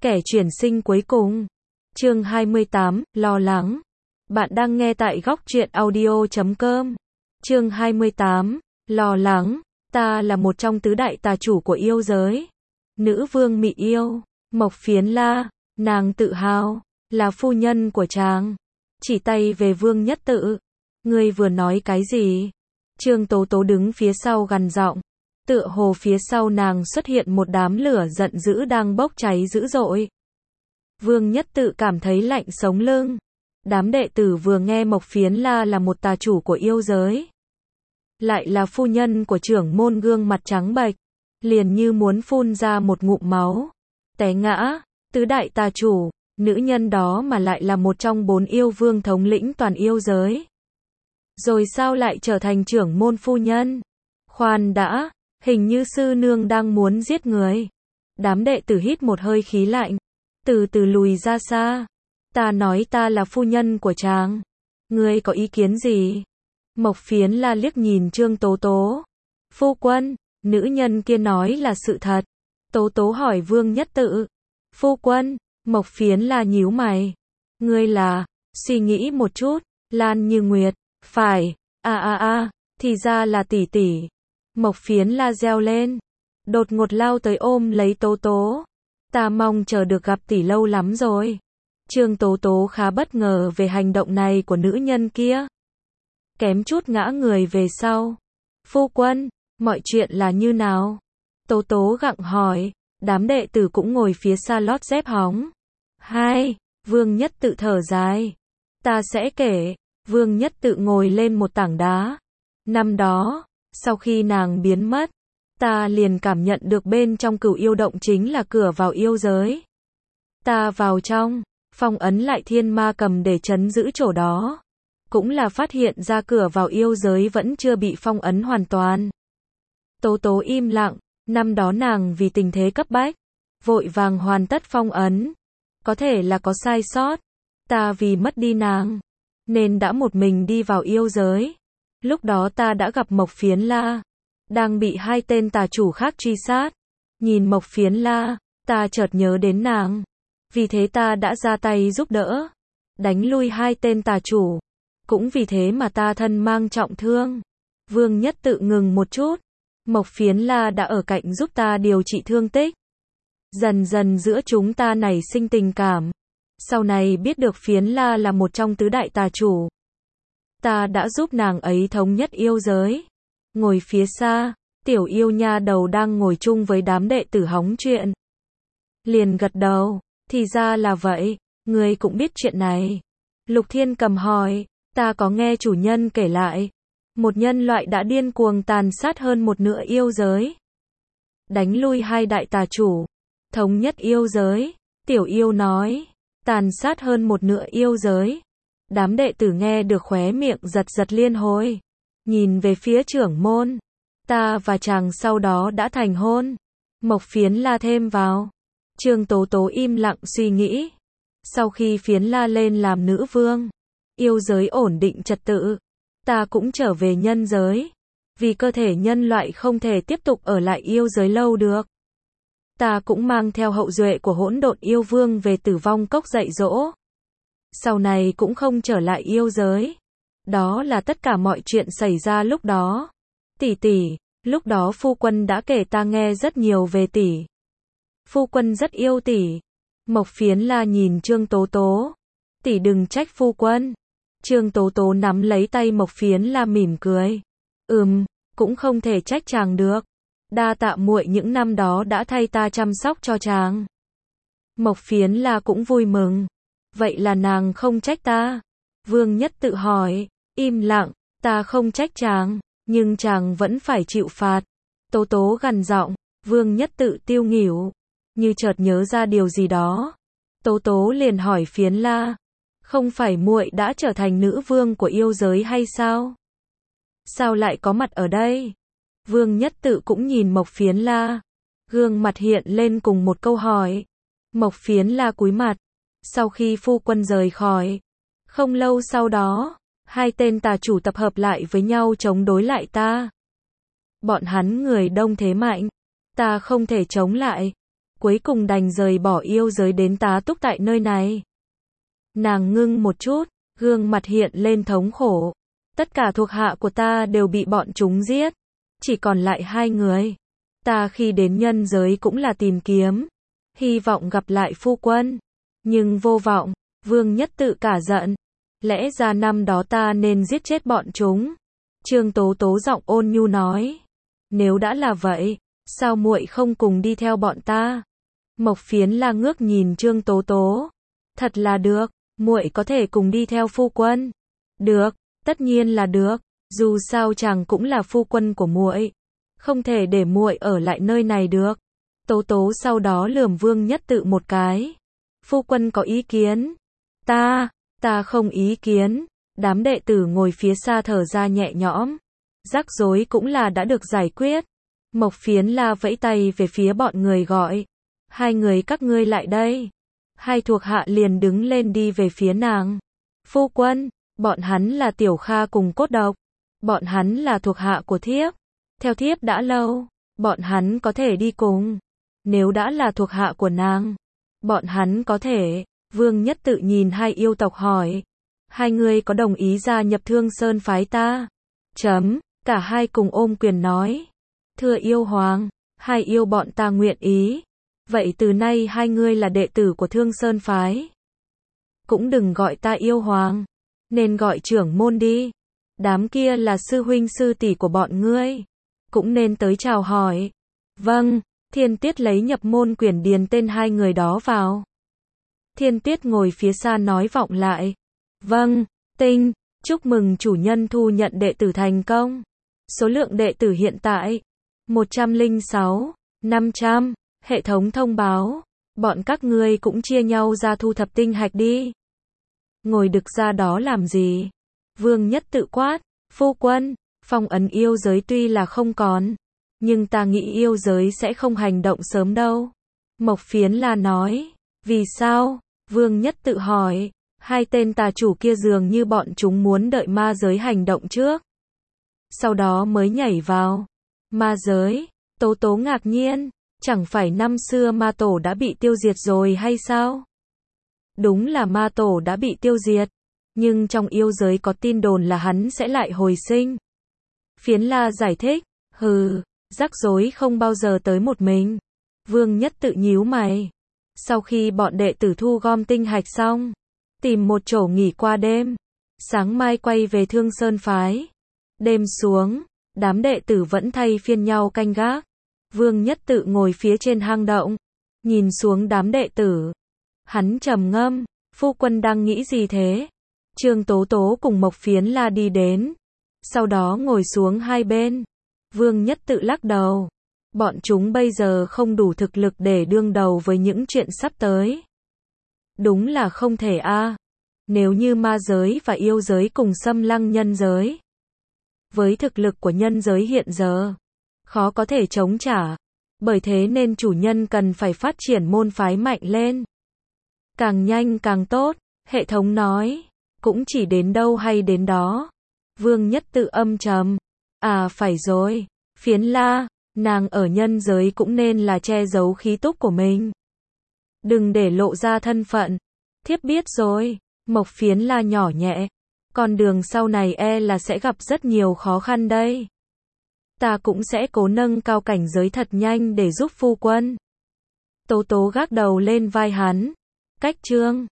Kẻ chuyển sinh cuối cùng. Chương 28, lo lắng. Bạn đang nghe tại góc truyện audio.com. Chương 28, lo lắng. Ta là một trong tứ đại tà chủ của yêu giới. Nữ vương Mị Yêu, Mộc Phiến La, nàng tự hào, là phu nhân của chàng. Chỉ tay về Vương Nhất Tự. Ngươi vừa nói cái gì? Trương Tố Tố đứng phía sau gằn giọng. Tựa hồ phía sau nàng xuất hiện một đám lửa giận dữ đang bốc cháy dữ dội. Vương Nhất Tự cảm thấy lạnh sống lưng. Đám đệ tử vừa nghe Mộc Phiến La là một tà chủ của yêu giới, lại là phu nhân của trưởng môn, gương mặt trắng bệch, liền như muốn phun ra một ngụm máu. Té ngã, tứ đại tà chủ, nữ nhân đó mà lại là một trong 4 yêu vương thống lĩnh toàn yêu giới. Rồi sao lại trở thành trưởng môn phu nhân? Khoan đã, hình như sư nương đang muốn giết người. Đám đệ tử hít một hơi khí lạnh, từ từ lùi ra xa. Ta nói ta là phu nhân của chàng. Ngươi có ý kiến gì? Mộc Phiến La liếc nhìn Trương Tố Tố. Phu quân, nữ nhân kia nói là sự thật. Tố Tố hỏi Vương Nhất Tự. Phu quân, Mộc Phiến La nhíu mày. Ngươi là, suy nghĩ một chút, Lan Như Nguyệt. Phải, thì ra là tỷ tỷ. Mộc Phiến La reo lên, đột ngột lao tới ôm lấy Tố Tố. Ta mong chờ được gặp tỷ lâu lắm rồi. Trương Tố Tố khá bất ngờ về hành động này của nữ nhân kia, kém chút ngã người về sau. Phu quân, mọi chuyện là như nào? Tố Tố gặng hỏi. Đám đệ tử cũng ngồi phía xa lót dép hóng. Vương Nhất Tự thở dài. Ta sẽ kể. Vương Nhất Tự ngồi lên một tảng đá. Năm đó, sau khi nàng biến mất, ta liền cảm nhận được bên trong Cửu Yêu Động chính là cửa vào yêu giới. Ta vào trong, phong ấn lại thiên ma cầm để trấn giữ chỗ đó. Cũng là phát hiện ra cửa vào yêu giới vẫn chưa bị phong ấn hoàn toàn. Tố Tố im lặng. Năm đó nàng vì tình thế cấp bách, vội vàng hoàn tất phong ấn. Có thể là có sai sót. Ta vì mất đi nàng, nên đã một mình đi vào yêu giới. Lúc đó ta đã gặp Mộc Phiến La, đang bị 2 tên tà chủ khác truy sát. Nhìn Mộc Phiến La, ta chợt nhớ đến nàng. Vì thế ta đã ra tay giúp đỡ, đánh lui 2 tên tà chủ. Cũng vì thế mà ta thân mang trọng thương. Vương Nhất Tự ngừng một chút. Mộc Phiến La đã ở cạnh giúp ta điều trị thương tích. Dần dần giữa chúng ta nảy sinh tình cảm. Sau này biết được Phiến La là một trong tứ đại tà chủ, ta đã giúp nàng ấy thống nhất yêu giới. Ngồi phía xa, tiểu yêu nha đầu đang ngồi chung với đám đệ tử hóng chuyện, liền gật đầu. Thì ra là vậy, ngươi cũng biết chuyện này. Lục Thiên Cầm hỏi. Ta có nghe chủ nhân kể lại, một nhân loại đã điên cuồng tàn sát hơn một nửa yêu giới, đánh lui 2 đại tà chủ, thống nhất yêu giới. Tiểu yêu nói. Tàn sát hơn một nửa yêu giới. Đám đệ tử nghe được khóe miệng giật giật liên hồi. Nhìn về phía trưởng môn. Ta và chàng sau đó đã thành hôn. Mộc Phiến La thêm vào. Trương Tố Tố im lặng suy nghĩ. Sau khi Phiến La lên làm nữ vương, yêu giới ổn định trật tự, ta cũng trở về nhân giới. Vì cơ thể nhân loại không thể tiếp tục ở lại yêu giới lâu được, ta cũng mang theo hậu duệ của hỗn độn yêu vương về Tử Vong Cốc dạy dỗ. Sau này cũng không trở lại yêu giới. Đó là tất cả mọi chuyện xảy ra lúc đó. Tỷ tỷ, lúc đó phu quân đã kể ta nghe rất nhiều về tỷ. Phu quân rất yêu tỷ. Mộc Phiến La nhìn Trương Tố Tố. Tỷ đừng trách phu quân. Trương Tố Tố nắm lấy tay Mộc Phiến La mỉm cười. Cũng không thể trách chàng được. Đa tạ muội những năm đó đã thay ta chăm sóc cho chàng. Mộc Phiến La cũng vui mừng. Vậy là nàng không trách ta? Vương Nhất Tự hỏi. Im lặng. Ta không trách chàng, nhưng chàng vẫn phải chịu phạt. Tố Tố gằn giọng. Vương Nhất Tự tiêu nghỉu, như chợt nhớ ra điều gì đó. Tố Tố liền hỏi Phiến La. Không phải muội đã trở thành nữ vương của yêu giới hay sao? Sao lại có mặt ở đây? Vương Nhất Tự cũng nhìn Mộc Phiến La, gương mặt hiện lên cùng một câu hỏi. Mộc Phiến La cúi mặt. Sau khi phu quân rời khỏi, không lâu sau đó, 2 tên tà chủ tập hợp lại với nhau chống đối lại ta. Bọn hắn người đông thế mạnh, ta không thể chống lại. cuối cùng đành rời bỏ yêu giới đến tá túc tại nơi này. Nàng ngưng một chút, gương mặt hiện lên thống khổ. Tất cả thuộc hạ của ta đều bị bọn chúng giết. Chỉ còn lại 2 người. Ta khi đến nhân giới cũng là tìm kiếm. Hy vọng gặp lại phu quân. Nhưng vô vọng, Vương Nhất Tự cả giận. Lẽ ra năm đó ta nên giết chết bọn chúng. Trương Tố Tố giọng ôn nhu nói. Nếu đã là vậy, sao muội không cùng đi theo bọn ta? Mộc Phiến La ngước nhìn Trương Tố Tố. Thật là được, muội có thể cùng đi theo phu quân. Được, tất nhiên là được, dù sao chàng cũng là phu quân của muội, không thể để muội ở lại nơi này được. Tố Tố sau đó lườm Vương Nhất Tự một cái. Phu quân có ý kiến? Ta không ý kiến. Đám đệ tử ngồi phía xa thở ra nhẹ nhõm. Rắc rối cũng là đã được giải quyết. Mộc Phiến La vẫy tay về phía bọn người gọi. 2 người các ngươi lại đây. 2 thuộc hạ liền đứng lên đi về phía nàng. Phu quân, bọn hắn là Tiểu Kha cùng Cốt Độc. Bọn hắn là thuộc hạ của thiếp. Theo thiếp đã lâu, bọn hắn có thể đi cùng. Nếu đã là thuộc hạ của nàng, bọn hắn có thể. Vương Nhất Tự nhìn 2 yêu tộc hỏi. 2 người có đồng ý gia nhập Thương Sơn phái ta? Cả 2 cùng ôm quyền nói. Thưa yêu hoàng, 2 yêu bọn ta nguyện ý. Vậy từ nay 2 người là đệ tử của Thương Sơn phái. Cũng đừng gọi ta yêu hoàng, nên gọi trưởng môn đi. Đám kia là sư huynh sư tỷ của bọn ngươi, cũng nên tới chào hỏi. Vâng, Thiên Tiết lấy nhập môn quyển điền tên 2 người đó vào. Thiên Tiết ngồi phía xa nói vọng lại. Vâng, Tinh, chúc mừng chủ nhân thu nhận đệ tử thành công. Số lượng đệ tử hiện tại 106, 500. Hệ thống thông báo, bọn các ngươi cũng chia nhau ra thu thập tinh hạch đi. Ngồi đực ra đó làm gì? Vương Nhất Tự quát. Phu quân, phong ấn yêu giới tuy là không còn, nhưng ta nghĩ yêu giới sẽ không hành động sớm đâu. Mộc Phiến La nói. Vì sao? Vương Nhất Tự hỏi. 2 tên tà chủ kia dường như bọn chúng muốn đợi ma giới hành động trước, sau đó mới nhảy vào. Ma giới? Tố Tố ngạc nhiên. Chẳng phải năm xưa ma tổ đã bị tiêu diệt rồi hay sao? Đúng là ma tổ đã bị tiêu diệt, nhưng trong yêu giới có tin đồn là hắn sẽ lại hồi sinh. Phiến La giải thích. Rắc rối không bao giờ tới một mình. Vương Nhất Tự nhíu mày. Sau khi bọn đệ tử thu gom tinh hạch xong, tìm một chỗ nghỉ qua đêm, sáng mai quay về Thương Sơn phái. Đêm xuống, đám đệ tử vẫn thay phiên nhau canh gác. Vương Nhất Tự ngồi phía trên hang động, nhìn xuống đám đệ tử. Hắn trầm ngâm. Phu quân đang nghĩ gì thế? Trương Tố Tố cùng Mộc Phiến La đi đến, sau đó ngồi xuống hai bên. Vương Nhất Tự lắc đầu. Bọn chúng bây giờ không đủ thực lực để đương đầu với những chuyện sắp tới. Đúng là không thể a. Nếu như ma giới và yêu giới cùng xâm lăng nhân giới, với thực lực của nhân giới hiện giờ, khó có thể chống trả. Bởi thế nên chủ nhân cần phải phát triển môn phái mạnh lên. Càng nhanh càng tốt, hệ thống nói. Cũng chỉ đến đâu hay đến đó. Vương Nhất Tự âm trầm. À phải rồi, Phiến La, nàng ở nhân giới cũng nên là che giấu khí túc của mình. Đừng để lộ ra thân phận. Thiếp biết rồi. Mộc Phiến La nhỏ nhẹ. Con đường sau này là sẽ gặp rất nhiều khó khăn đây. Ta cũng sẽ cố nâng cao cảnh giới thật nhanh để giúp phu quân. Tố Tố gác đầu lên vai hắn. Cách chương